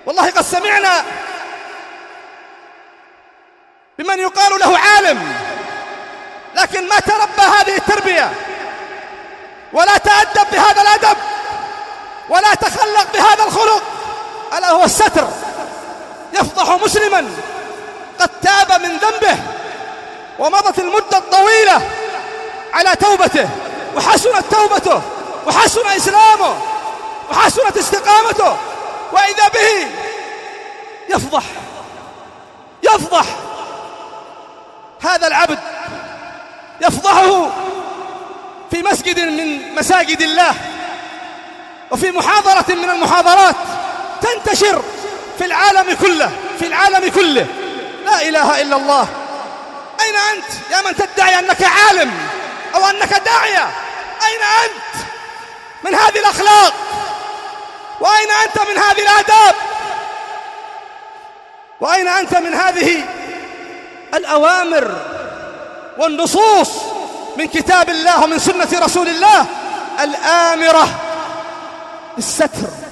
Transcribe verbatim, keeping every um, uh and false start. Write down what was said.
والله قد سمعنا بمن يقال له عالم لكن ما تربى هذه التربية ولا تأدب بهذا الأدب ولا تخلق بهذا الخلق، ألا هو الستر. يفضح مسلما قد تاب من ذنبه ومضت المدة الطويلة على توبته وحسنت توبته وحسن إسلامه وحسنت استقامته، وإذا به يفضح يفضح هذا العبد، يفضحه في مسجد من مساجد الله وفي محاضرة من المحاضرات تنتشر في العالم كله في العالم كله. لا إله إلا الله. أين أنت يا من تدعي أنك عالم أو أنك داعية؟ أين أنت من هذه الأخلاق؟ وأين أنت من هذه الآداب؟ وأين أنت من هذه الأوامر والنصوص من كتاب الله ومن سنة رسول الله الآمرة بالستر